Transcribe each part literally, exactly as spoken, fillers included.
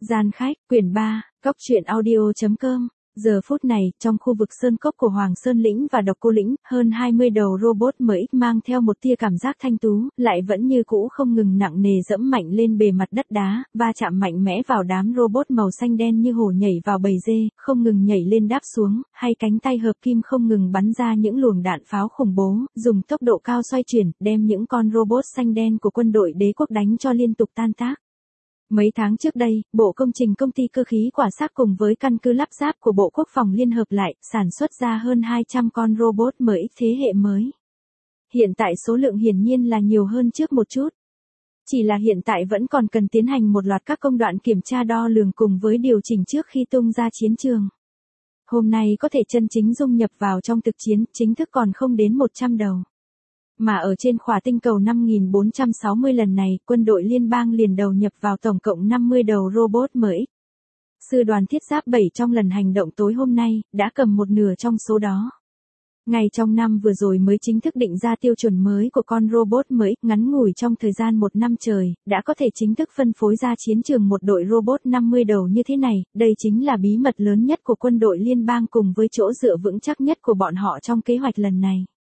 Gian khách, quyển ba, Cóc truyện audio chấm com. Giờ phút này, trong khu vực sơn cốc của Hoàng Sơn Lĩnh và Độc Cô Lĩnh, hơn hai mươi đầu robot mới mang theo một tia cảm giác thanh tú, lại vẫn như cũ không ngừng nặng nề dẫm mạnh lên bề mặt đất đá, va chạm mạnh mẽ vào đám robot màu xanh đen như hổ nhảy vào bầy dê, không ngừng nhảy lên đáp xuống, hay cánh tay hợp kim không ngừng bắn ra những luồng đạn pháo khủng bố, dùng tốc độ cao xoay chuyển, đem những con robot xanh đen của quân đội đế quốc đánh cho liên tục tan tác. Mấy tháng trước đây, Bộ Công trình Công ty Cơ khí Quả Xác cùng với căn cứ lắp ráp của Bộ Quốc phòng liên hợp lại, sản xuất ra hơn hai trăm con robot mới thế hệ mới. Hiện tại số lượng hiển nhiên là nhiều hơn trước một chút. Chỉ là hiện tại vẫn còn cần tiến hành một loạt các công đoạn kiểm tra đo lường cùng với điều chỉnh trước khi tung ra chiến trường. Hôm nay có thể chân chính dung nhập vào trong thực chiến, chính thức còn không đến một trăm đầu. Mà ở trên khỏa tinh cầu năm nghìn bốn trăm sáu mươi lần này, quân đội liên bang liền đầu nhập vào tổng cộng năm mươi đầu robot mới. Sư đoàn thiết giáp bảy trong lần hành động tối hôm nay, đã cầm một nửa trong số đó. Ngay trong năm vừa rồi mới chính thức định ra tiêu chuẩn mới của con robot mới, ngắn ngủi trong thời gian một năm trời, đã có thể chính thức phân phối ra chiến trường một đội robot năm mươi đầu như thế này, đây chính là bí mật lớn nhất của quân đội liên bang cùng với chỗ dựa vững chắc nhất của bọn họ trong kế hoạch lần này.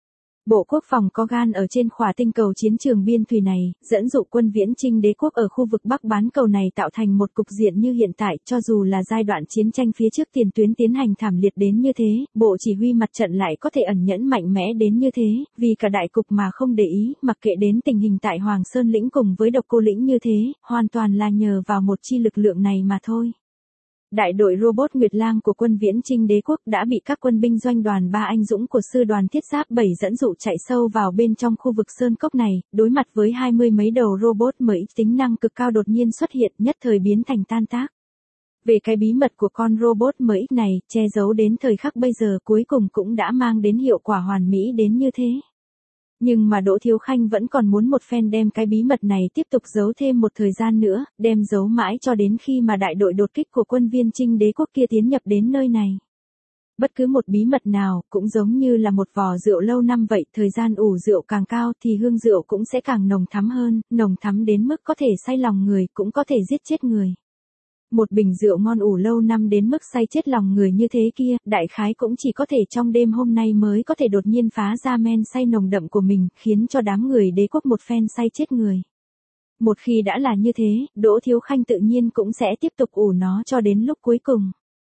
Bộ Quốc phòng có gan ở trên khỏa tinh cầu chiến trường biên thùy này, dẫn dụ quân viễn chinh đế quốc ở khu vực Bắc bán cầu này tạo thành một cục diện như hiện tại, cho dù là giai đoạn chiến tranh phía trước tiền tuyến tiến hành thảm liệt đến như thế, Bộ Chỉ huy mặt trận lại có thể ẩn nhẫn mạnh mẽ đến như thế, vì cả đại cục mà không để ý, mặc kệ đến tình hình tại Hoàng Sơn Lĩnh cùng với Độc Cô Lĩnh như thế, hoàn toàn là nhờ vào một chi lực lượng này mà thôi. Đại đội robot Nguyệt Lang của quân viễn chinh đế quốc đã bị các quân binh doanh đoàn ba anh dũng của sư đoàn thiết giáp bảy dẫn dụ chạy sâu vào bên trong khu vực sơn cốc này, đối mặt với hai mươi mấy đầu robot mới tính năng cực cao đột nhiên xuất hiện, nhất thời biến thành tan tác. Về cái bí mật của con robot mới này, che giấu đến thời khắc bây giờ cuối cùng cũng đã mang đến hiệu quả hoàn mỹ đến như thế. Nhưng mà Đỗ Thiếu Khanh vẫn còn muốn một phen đem cái bí mật này tiếp tục giấu thêm một thời gian nữa, đem giấu mãi cho đến khi mà đại đội đột kích của quân viên chinh đế quốc kia tiến nhập đến nơi này. Bất cứ một bí mật nào, cũng giống như là một vò rượu lâu năm vậy, thời gian ủ rượu càng cao thì hương rượu cũng sẽ càng nồng thắm hơn, nồng thắm đến mức có thể say lòng người, cũng có thể giết chết người. Một bình rượu ngon ủ lâu năm đến mức say chết lòng người như thế kia, đại khái cũng chỉ có thể trong đêm hôm nay mới có thể đột nhiên phá ra men say nồng đậm của mình, khiến cho đám người đế quốc một phen say chết người. Một khi đã là như thế, Đỗ Thiếu Khanh tự nhiên cũng sẽ tiếp tục ủ nó cho đến lúc cuối cùng.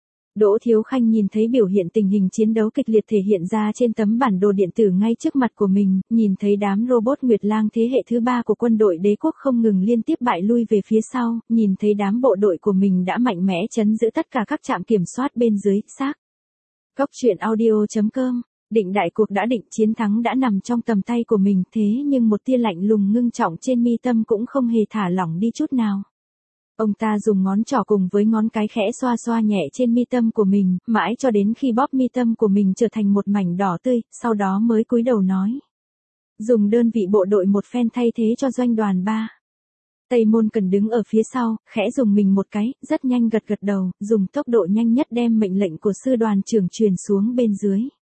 Đỗ Thiếu Khanh nhìn thấy biểu hiện tình hình chiến đấu kịch liệt thể hiện ra trên tấm bản đồ điện tử ngay trước mặt của mình, nhìn thấy đám robot Nguyệt Lang thế hệ thứ ba của quân đội đế quốc không ngừng liên tiếp bại lui về phía sau, nhìn thấy đám bộ đội của mình đã mạnh mẽ trấn giữ tất cả các trạm kiểm soát bên dưới, xác. Cóc truyện audio chấm com. Định đại cuộc đã định, chiến thắng đã nằm trong tầm tay của mình, thế nhưng một tia lạnh lùng ngưng trọng trên mi tâm cũng không hề thả lỏng đi chút nào. Ông ta dùng ngón trỏ cùng với ngón cái khẽ xoa xoa nhẹ trên mi tâm của mình, mãi cho đến khi bóp mi tâm của mình trở thành một mảnh đỏ tươi, sau đó mới cúi đầu nói. Dùng đơn vị bộ đội một phen thay thế cho doanh đoàn ba. Tây Môn Cần đứng ở phía sau, khẽ dùng mình một cái, rất nhanh gật gật đầu, dùng tốc độ nhanh nhất đem mệnh lệnh của sư đoàn trưởng truyền xuống bên dưới.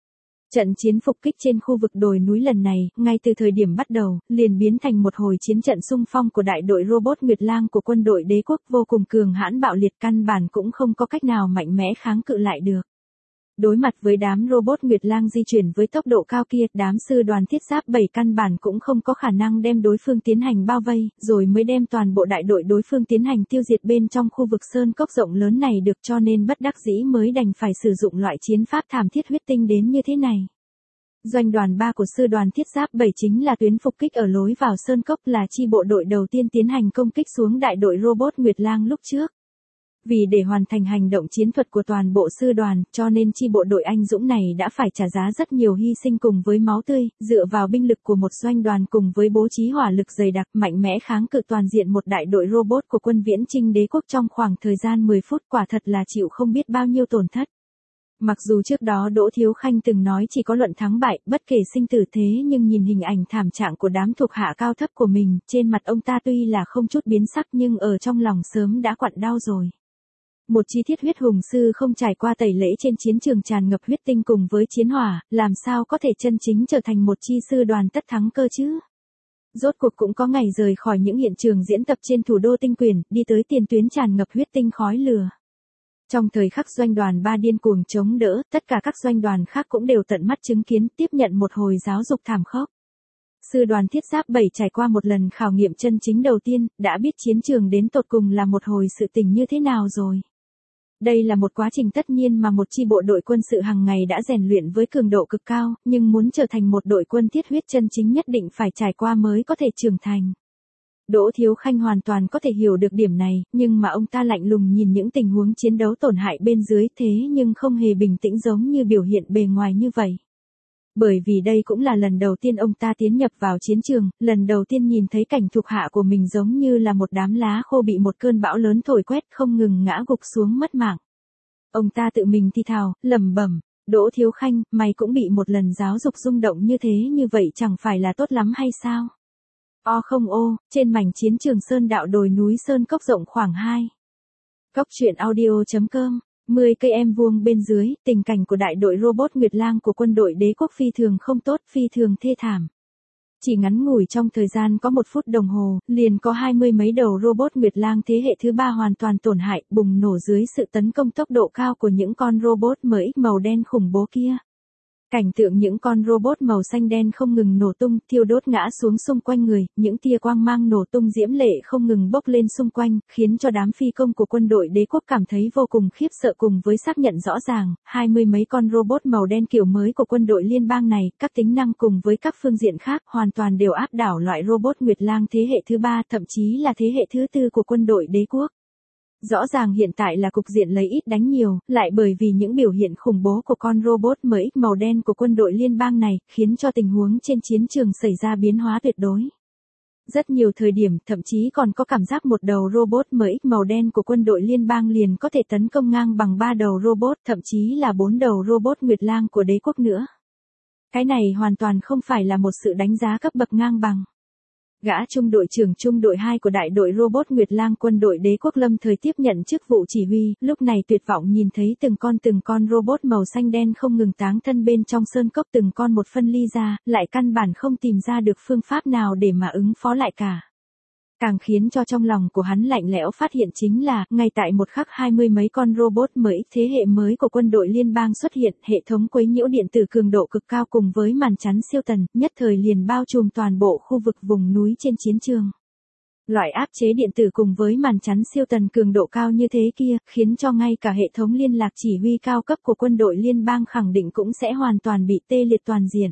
Trận chiến phục kích trên khu vực đồi núi lần này, ngay từ thời điểm bắt đầu, liền biến thành một hồi chiến trận xung phong của đại đội robot Nguyệt Lang của quân đội đế quốc, vô cùng cường hãn bạo liệt, căn bản cũng không có cách nào mạnh mẽ kháng cự lại được. Đối mặt với đám robot Nguyệt Lang di chuyển với tốc độ cao kia, đám sư đoàn thiết giáp bảy căn bản cũng không có khả năng đem đối phương tiến hành bao vây, rồi mới đem toàn bộ đại đội đối phương tiến hành tiêu diệt bên trong khu vực sơn cốc rộng lớn này được, cho nên bất đắc dĩ mới đành phải sử dụng loại chiến pháp thảm thiết huyết tinh đến như thế này. Doanh đoàn ba của sư đoàn thiết giáp bảy chính là tuyến phục kích ở lối vào sơn cốc, là chi bộ đội đầu tiên tiến hành công kích xuống đại đội robot Nguyệt Lang lúc trước. Vì để hoàn thành hành động chiến thuật của toàn bộ sư đoàn, cho nên chi bộ đội anh dũng này đã phải trả giá rất nhiều hy sinh cùng với máu tươi, dựa vào binh lực của một doanh đoàn cùng với bố trí hỏa lực dày đặc, mạnh mẽ kháng cự toàn diện một đại đội robot của quân viễn chinh đế quốc trong khoảng thời gian mười phút, quả thật là chịu không biết bao nhiêu tổn thất. Mặc dù trước đó Đỗ Thiếu Khanh từng nói chỉ có luận thắng bại, bất kể sinh tử, thế nhưng nhìn hình ảnh thảm trạng của đám thuộc hạ cao thấp của mình, trên mặt ông ta tuy là không chút biến sắc nhưng ở trong lòng sớm đã quặn đau rồi. Một chi thiết huyết hùng sư không trải qua tẩy lễ trên chiến trường tràn ngập huyết tinh cùng với chiến hỏa, làm sao có thể chân chính trở thành một chi sư đoàn tất thắng cơ chứ? Rốt cuộc cũng có ngày rời khỏi những hiện trường diễn tập trên thủ đô tinh quyền, đi tới tiền tuyến tràn ngập huyết tinh khói lửa. Trong thời khắc doanh đoàn ba điên cuồng chống đỡ, tất cả các doanh đoàn khác cũng đều tận mắt chứng kiến tiếp nhận một hồi giáo dục thảm khốc. Sư đoàn thiết giáp bảy trải qua một lần khảo nghiệm chân chính đầu tiên, đã biết chiến trường đến tột cùng là một hồi sự tình như thế nào rồi. Đây là một quá trình tất nhiên mà một chi bộ đội quân sự hàng ngày đã rèn luyện với cường độ cực cao, nhưng muốn trở thành một đội quân thiết huyết chân chính nhất định phải trải qua mới có thể trưởng thành. Đỗ Thiếu Khanh hoàn toàn có thể hiểu được điểm này, nhưng mà ông ta lạnh lùng nhìn những tình huống chiến đấu tổn hại bên dưới thế nhưng không hề bình tĩnh giống như biểu hiện bề ngoài như vậy. Bởi vì đây cũng là lần đầu tiên ông ta tiến nhập vào chiến trường, lần đầu tiên nhìn thấy cảnh thuộc hạ của mình giống như là một đám lá khô bị một cơn bão lớn thổi quét không ngừng ngã gục xuống mất mạng. Ông ta tự mình thì thào, lẩm bẩm, Đỗ Thiếu Khanh, mày cũng bị một lần giáo dục rung động như thế như vậy chẳng phải là tốt lắm hay sao? O không ô, trên mảnh chiến trường sơn đạo đồi núi sơn cốc rộng khoảng hai. Cốc truyện audio chấm com mười cây em vuông bên dưới, tình cảnh của đại đội robot Nguyệt Lang của quân đội đế quốc phi thường không tốt, phi thường thê thảm. Chỉ ngắn ngủi trong thời gian có một phút đồng hồ, liền có hai mươi mấy đầu robot Nguyệt Lang thế hệ thứ ba hoàn toàn tổn hại, bùng nổ dưới sự tấn công tốc độ cao của những con robot em ích màu đen khủng bố kia. Cảnh tượng những con robot màu xanh đen không ngừng nổ tung, thiêu đốt ngã xuống xung quanh người, những tia quang mang nổ tung diễm lệ không ngừng bốc lên xung quanh, khiến cho đám phi công của quân đội đế quốc cảm thấy vô cùng khiếp sợ cùng với xác nhận rõ ràng, hai mươi mấy con robot màu đen kiểu mới của quân đội liên bang này, các tính năng cùng với các phương diện khác hoàn toàn đều áp đảo loại robot Nguyệt Lang thế hệ thứ ba, thậm chí là thế hệ thứ tư của quân đội đế quốc. Rõ ràng hiện tại là cục diện lấy ít đánh nhiều, lại bởi vì những biểu hiện khủng bố của con robot em ích màu đen của quân đội liên bang này, khiến cho tình huống trên chiến trường xảy ra biến hóa tuyệt đối. Rất nhiều thời điểm, thậm chí còn có cảm giác một đầu robot em ích màu đen của quân đội liên bang liền có thể tấn công ngang bằng ba đầu robot, thậm chí là bốn đầu robot Nguyệt Lang của đế quốc nữa. Cái này hoàn toàn không phải là một sự đánh giá cấp bậc ngang bằng. Gã trung đội trưởng trung đội hai của đại đội robot Nguyệt Lang quân đội đế quốc lâm thời tiếp nhận chức vụ chỉ huy, lúc này tuyệt vọng nhìn thấy từng con từng con robot màu xanh đen không ngừng táng thân bên trong sơn cốc, từng con một phân ly ra, lại căn bản không tìm ra được phương pháp nào để mà ứng phó lại cả. Càng khiến cho trong lòng của hắn lạnh lẽo phát hiện chính là, ngay tại một khắc hai mươi mấy con robot mới thế hệ mới của quân đội liên bang xuất hiện, hệ thống quấy nhiễu điện tử cường độ cực cao cùng với màn chắn siêu tần, nhất thời liền bao trùm toàn bộ khu vực vùng núi trên chiến trường. Loại áp chế điện tử cùng với màn chắn siêu tần cường độ cao như thế kia, khiến cho ngay cả hệ thống liên lạc chỉ huy cao cấp của quân đội liên bang khẳng định cũng sẽ hoàn toàn bị tê liệt toàn diện.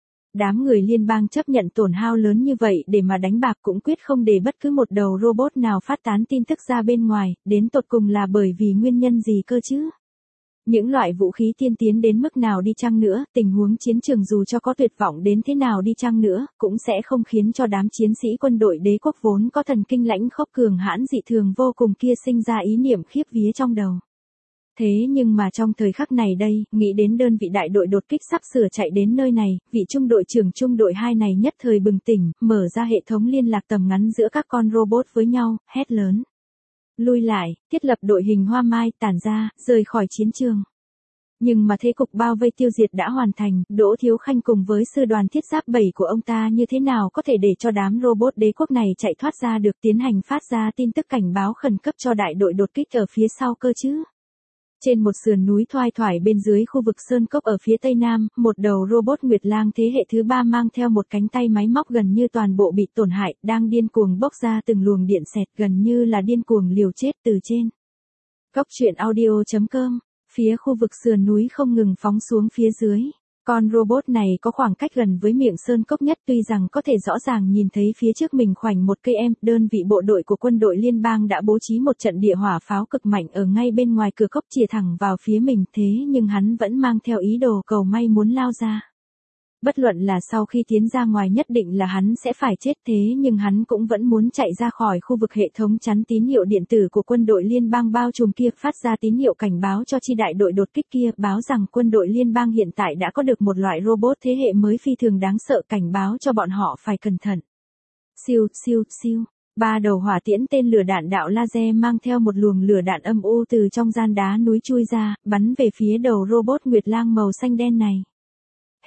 Đám người liên bang chấp nhận tổn hao lớn như vậy để mà đánh bạc cũng quyết không để bất cứ một đầu robot nào phát tán tin tức ra bên ngoài, đến tột cùng là bởi vì nguyên nhân gì cơ chứ? Những loại vũ khí tiên tiến đến mức nào đi chăng nữa, tình huống chiến trường dù cho có tuyệt vọng đến thế nào đi chăng nữa, cũng sẽ không khiến cho đám chiến sĩ quân đội đế quốc vốn có thần kinh lãnh khốc cường hãn dị thường vô cùng kia sinh ra ý niệm khiếp vía trong đầu. Thế nhưng mà trong thời khắc này đây, nghĩ đến đơn vị đại đội đột kích sắp sửa chạy đến nơi này, vị trung đội trưởng trung đội hai này nhất thời bừng tỉnh, mở ra hệ thống liên lạc tầm ngắn giữa các con robot với nhau, hét lớn. Lui lại, thiết lập đội hình hoa mai, tản ra, rời khỏi chiến trường. Nhưng mà thế cục bao vây tiêu diệt đã hoàn thành, Đỗ Thiếu Khanh cùng với sư đoàn thiết giáp bảy của ông ta như thế nào có thể để cho đám robot đế quốc này chạy thoát ra được, tiến hành phát ra tin tức cảnh báo khẩn cấp cho đại đội đột kích ở phía sau cơ chứ. Trên một sườn núi thoai thoải bên dưới khu vực sơn cốc ở phía tây nam, một đầu robot Nguyệt Lang thế hệ thứ ba mang theo một cánh tay máy móc gần như toàn bộ bị tổn hại, đang điên cuồng bốc ra từng luồng điện xẹt gần như là điên cuồng liều chết từ trên. Cốc truyện audio chấm com, phía khu vực sườn núi không ngừng phóng xuống phía dưới. Con robot này có khoảng cách gần với miệng sơn cốc nhất, tuy rằng có thể rõ ràng nhìn thấy phía trước mình khoảnh một cây em, đơn vị bộ đội của quân đội liên bang đã bố trí một trận địa hỏa pháo cực mạnh ở ngay bên ngoài cửa cốc chìa thẳng vào phía mình, thế nhưng hắn vẫn mang theo ý đồ cầu may muốn lao ra. Bất luận là sau khi tiến ra ngoài nhất định là hắn sẽ phải chết, thế nhưng hắn cũng vẫn muốn chạy ra khỏi khu vực hệ thống chắn tín hiệu điện tử của quân đội liên bang bao trùm kia, phát ra tín hiệu cảnh báo cho chi đại đội đột kích kia, báo rằng quân đội liên bang hiện tại đã có được một loại robot thế hệ mới phi thường đáng sợ, cảnh báo cho bọn họ phải cẩn thận. Siêu, siêu, siêu. Ba đầu hỏa tiễn tên lửa đạn đạo laser mang theo một luồng lửa đạn âm u từ trong gian đá núi chui ra, bắn về phía đầu robot Nguyệt Lang màu xanh đen này.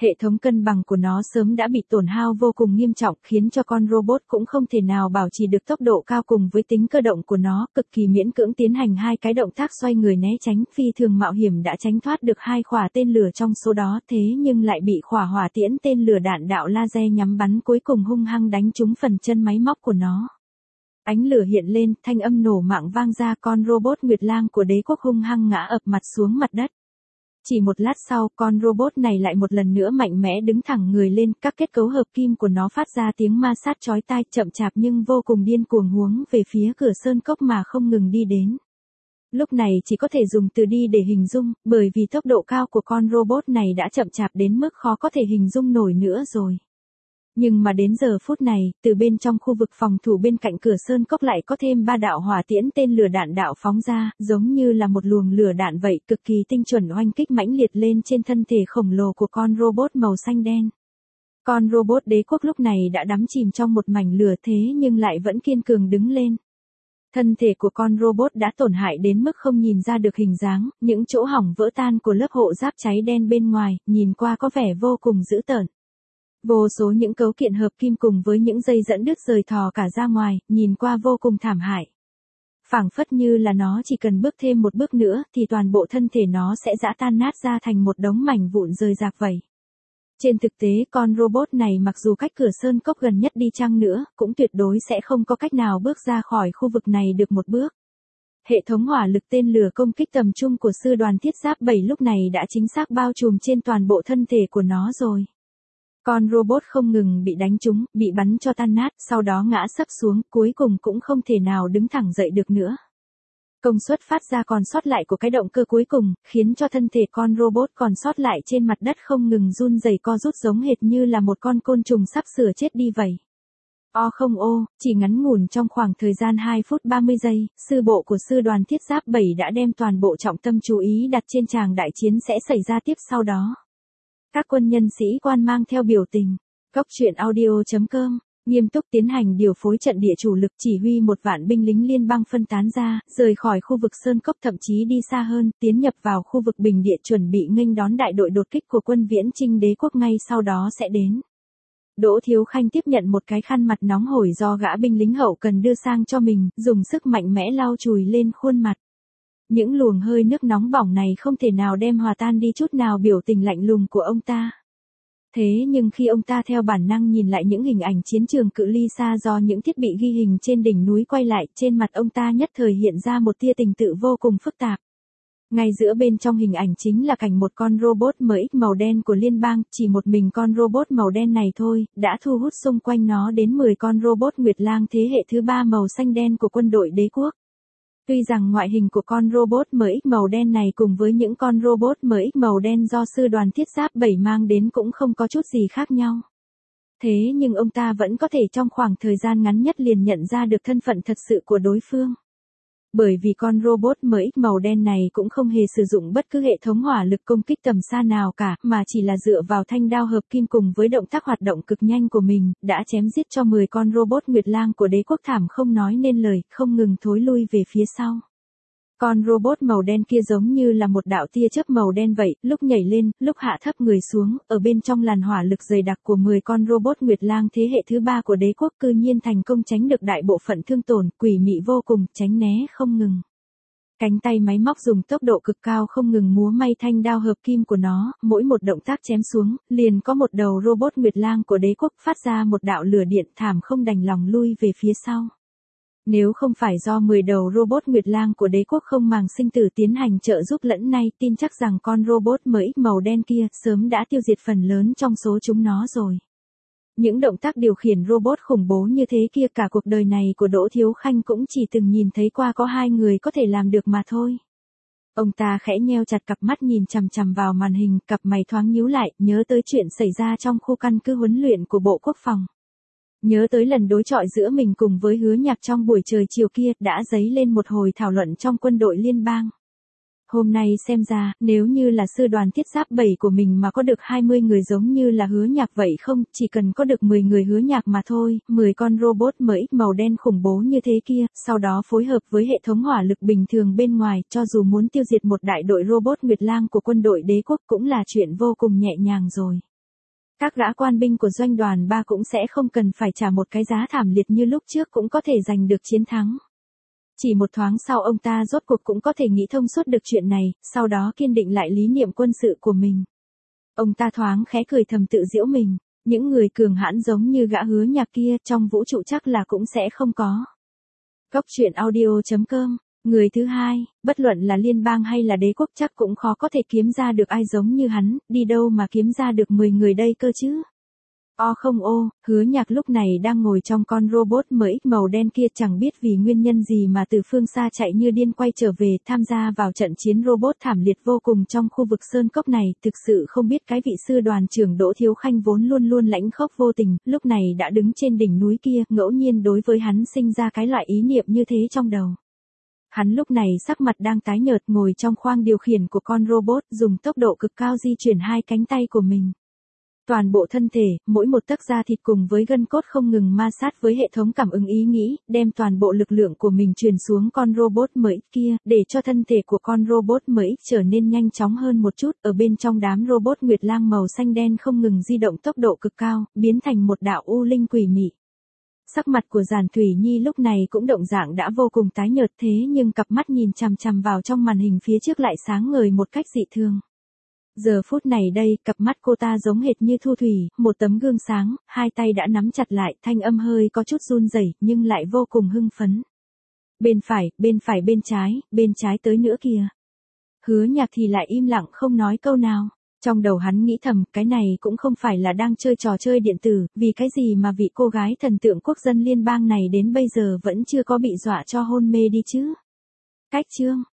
Hệ thống cân bằng của nó sớm đã bị tổn hao vô cùng nghiêm trọng, khiến cho con robot cũng không thể nào bảo trì được tốc độ cao cùng với tính cơ động của nó, cực kỳ miễn cưỡng tiến hành hai cái động tác xoay người né tránh, phi thường mạo hiểm đã tránh thoát được hai quả tên lửa trong số đó, thế nhưng lại bị quả hỏa tiễn tên lửa đạn đạo laser nhắm bắn cuối cùng hung hăng đánh trúng phần chân máy móc của nó. Ánh lửa hiện lên, thanh âm nổ mạng vang ra, con robot Nguyệt Lang của đế quốc hung hăng ngã ập mặt xuống mặt đất. Chỉ một lát sau, con robot này lại một lần nữa mạnh mẽ đứng thẳng người lên, các kết cấu hợp kim của nó phát ra tiếng ma sát chói tai, chậm chạp nhưng vô cùng điên cuồng hướng về phía cửa sơn cốc mà không ngừng đi đến. Lúc này chỉ có thể dùng từ đi để hình dung, bởi vì tốc độ cao của con robot này đã chậm chạp đến mức khó có thể hình dung nổi nữa rồi. Nhưng mà đến giờ phút này, từ bên trong khu vực phòng thủ bên cạnh cửa sơn cốc lại có thêm ba đạo hỏa tiễn tên lửa đạn đạo phóng ra, giống như là một luồng lửa đạn vậy, cực kỳ tinh chuẩn oanh kích mãnh liệt lên trên thân thể khổng lồ của con robot màu xanh đen. Con robot đế quốc lúc này đã đắm chìm trong một mảnh lửa thế nhưng lại vẫn kiên cường đứng lên. Thân thể của con robot đã tổn hại đến mức không nhìn ra được hình dáng, những chỗ hỏng vỡ tan của lớp hộ giáp cháy đen bên ngoài, nhìn qua có vẻ vô cùng dữ tợn. Vô số những cấu kiện hợp kim cùng với những dây dẫn đứt rời thò cả ra ngoài, nhìn qua vô cùng thảm hại. Phảng phất như là nó chỉ cần bước thêm một bước nữa thì toàn bộ thân thể nó sẽ giã tan nát ra thành một đống mảnh vụn rời rạc vậy. Trên thực tế con robot này mặc dù cách cửa sơn cốc gần nhất đi chăng nữa, cũng tuyệt đối sẽ không có cách nào bước ra khỏi khu vực này được một bước. Hệ thống hỏa lực tên lửa công kích tầm trung của sư đoàn thiết giáp bảy lúc này đã chính xác bao trùm trên toàn bộ thân thể của nó rồi. Con robot không ngừng bị đánh trúng, bị bắn cho tan nát, sau đó ngã sấp xuống, cuối cùng cũng không thể nào đứng thẳng dậy được nữa. Công suất phát ra còn sót lại của cái động cơ cuối cùng, khiến cho thân thể con robot còn sót lại trên mặt đất không ngừng run rẩy co rút giống hệt như là một con côn trùng sắp sửa chết đi vậy. O không ô, chỉ ngắn ngủn trong khoảng thời gian hai phút ba mươi giây, sư bộ của sư đoàn thiết giáp bảy đã đem toàn bộ trọng tâm chú ý đặt trên tràng đại chiến sẽ xảy ra tiếp sau đó. Các quân nhân sĩ quan mang theo biểu tình. Cốc truyện audio chấm com nghiêm túc tiến hành điều phối trận địa chủ lực, chỉ huy một vạn binh lính liên bang phân tán ra, rời khỏi khu vực sơn cốc, thậm chí đi xa hơn, tiến nhập vào khu vực bình địa chuẩn bị nghênh đón đại đội đột kích của quân Viễn Chinh đế quốc ngay sau đó sẽ đến. Đỗ Thiếu Khanh tiếp nhận một cái khăn mặt nóng hổi do gã binh lính hậu cần đưa sang cho mình, dùng sức mạnh mẽ lau chùi lên khuôn mặt. Những luồng hơi nước nóng bỏng này không thể nào đem hòa tan đi chút nào biểu tình lạnh lùng của ông ta. Thế nhưng khi ông ta theo bản năng nhìn lại những hình ảnh chiến trường cự ly xa do những thiết bị ghi hình trên đỉnh núi quay lại, trên mặt ông ta nhất thời hiện ra một tia tình tự vô cùng phức tạp. Ngay giữa bên trong hình ảnh chính là cảnh một con robot em ích màu đen của liên bang, chỉ một mình con robot màu đen này thôi, đã thu hút xung quanh nó đến mười con robot Nguyệt Lang thế hệ thứ ba màu xanh đen của quân đội đế quốc. Tuy rằng ngoại hình của con robot em ích màu đen này cùng với những con robot em ích màu đen do sư đoàn thiết giáp bảy mang đến cũng không có chút gì khác nhau. Thế nhưng ông ta vẫn có thể trong khoảng thời gian ngắn nhất liền nhận ra được thân phận thật sự của đối phương. Bởi vì con robot em ích màu đen này cũng không hề sử dụng bất cứ hệ thống hỏa lực công kích tầm xa nào cả, mà chỉ là dựa vào thanh đao hợp kim cùng với động tác hoạt động cực nhanh của mình, đã chém giết cho mười con robot Nguyệt Lang của đế quốc thảm không nói nên lời, không ngừng thối lui về phía sau. Con robot màu đen kia giống như là một đạo tia chớp màu đen vậy, lúc nhảy lên, lúc hạ thấp người xuống, ở bên trong làn hỏa lực dày đặc của mười con robot Nguyệt Lang thế hệ thứ ba của đế quốc cư nhiên thành công tránh được đại bộ phận thương tổn, quỷ mị vô cùng, tránh né không ngừng. Cánh tay máy móc dùng tốc độ cực cao không ngừng múa may thanh đao hợp kim của nó, mỗi một động tác chém xuống, liền có một đầu robot Nguyệt Lang của đế quốc phát ra một đạo lửa điện, thảm không đành lòng lui về phía sau. Nếu không phải do mười đầu robot Nguyệt Lang của đế quốc không màng sinh tử tiến hành trợ giúp lẫn nay, tin chắc rằng con robot em ích màu đen kia sớm đã tiêu diệt phần lớn trong số chúng nó rồi. Những động tác điều khiển robot khủng bố như thế kia cả cuộc đời này của Đỗ Thiếu Khanh cũng chỉ từng nhìn thấy qua có hai người có thể làm được mà thôi. Ông ta khẽ nheo chặt cặp mắt nhìn chằm chằm vào màn hình, cặp mày thoáng nhíu lại, nhớ tới chuyện xảy ra trong khu căn cứ huấn luyện của Bộ Quốc phòng. Nhớ tới lần đối chọi giữa mình cùng với Hứa Nhạc trong buổi trời chiều kia, đã dấy lên một hồi thảo luận trong quân đội liên bang. Hôm nay xem ra, nếu như là sư đoàn thiết giáp bảy của mình mà có được hai mươi người giống như là Hứa Nhạc vậy không, chỉ cần có được mười người Hứa Nhạc mà thôi, mười con robot em ích màu đen khủng bố như thế kia, sau đó phối hợp với hệ thống hỏa lực bình thường bên ngoài, cho dù muốn tiêu diệt một đại đội robot Nguyệt Lang của quân đội đế quốc cũng là chuyện vô cùng nhẹ nhàng rồi. Các gã quan binh của doanh đoàn ba cũng sẽ không cần phải trả một cái giá thảm liệt như lúc trước cũng có thể giành được chiến thắng. Chỉ một thoáng sau ông ta rốt cuộc cũng có thể nghĩ thông suốt được chuyện này, sau đó kiên định lại lý niệm quân sự của mình. Ông ta thoáng khẽ cười thầm tự giễu mình, những người cường hãn giống như gã Hứa Nhạc kia trong vũ trụ chắc là cũng sẽ không có. Góc truyện audio chấm com. Người thứ hai, bất luận là liên bang hay là đế quốc chắc cũng khó có thể kiếm ra được ai giống như hắn, đi đâu mà kiếm ra được mười người đây cơ chứ. O không ô, Hứa Nhạc lúc này đang ngồi trong con robot em ích màu đen kia chẳng biết vì nguyên nhân gì mà từ phương xa chạy như điên quay trở về tham gia vào trận chiến robot thảm liệt vô cùng trong khu vực Sơn Cốc này, thực sự không biết cái vị sư đoàn trưởng Đỗ Thiếu Khanh vốn luôn luôn lãnh khốc vô tình, lúc này đã đứng trên đỉnh núi kia, ngẫu nhiên đối với hắn sinh ra cái loại ý niệm như thế trong đầu. Hắn lúc này sắc mặt đang tái nhợt ngồi trong khoang điều khiển của con robot dùng tốc độ cực cao di chuyển hai cánh tay của mình. Toàn bộ thân thể, mỗi một tấc da thịt cùng với gân cốt không ngừng ma sát với hệ thống cảm ứng ý nghĩ, đem toàn bộ lực lượng của mình truyền xuống con robot em ích kia, để cho thân thể của con robot em ích trở nên nhanh chóng hơn một chút, ở bên trong đám robot Nguyệt Lang màu xanh đen không ngừng di động tốc độ cực cao, biến thành một đạo u linh quỷ mị. Sắc mặt của Giản Thủy Nhi lúc này cũng động dạng đã vô cùng tái nhợt thế nhưng cặp mắt nhìn chằm chằm vào trong màn hình phía trước lại sáng ngời một cách dị thường. Giờ phút này đây, cặp mắt cô ta giống hệt như thu thủy, một tấm gương sáng, hai tay đã nắm chặt lại, thanh âm hơi có chút run rẩy nhưng lại vô cùng hưng phấn. Bên phải, bên phải bên trái, bên trái tới nữa kìa. Hứa Nhạc thì lại im lặng không nói câu nào. Trong đầu hắn nghĩ thầm, cái này cũng không phải là đang chơi trò chơi điện tử, vì cái gì mà vị cô gái thần tượng quốc dân liên bang này đến bây giờ vẫn chưa có bị dọa cho hôn mê đi chứ. Cách chương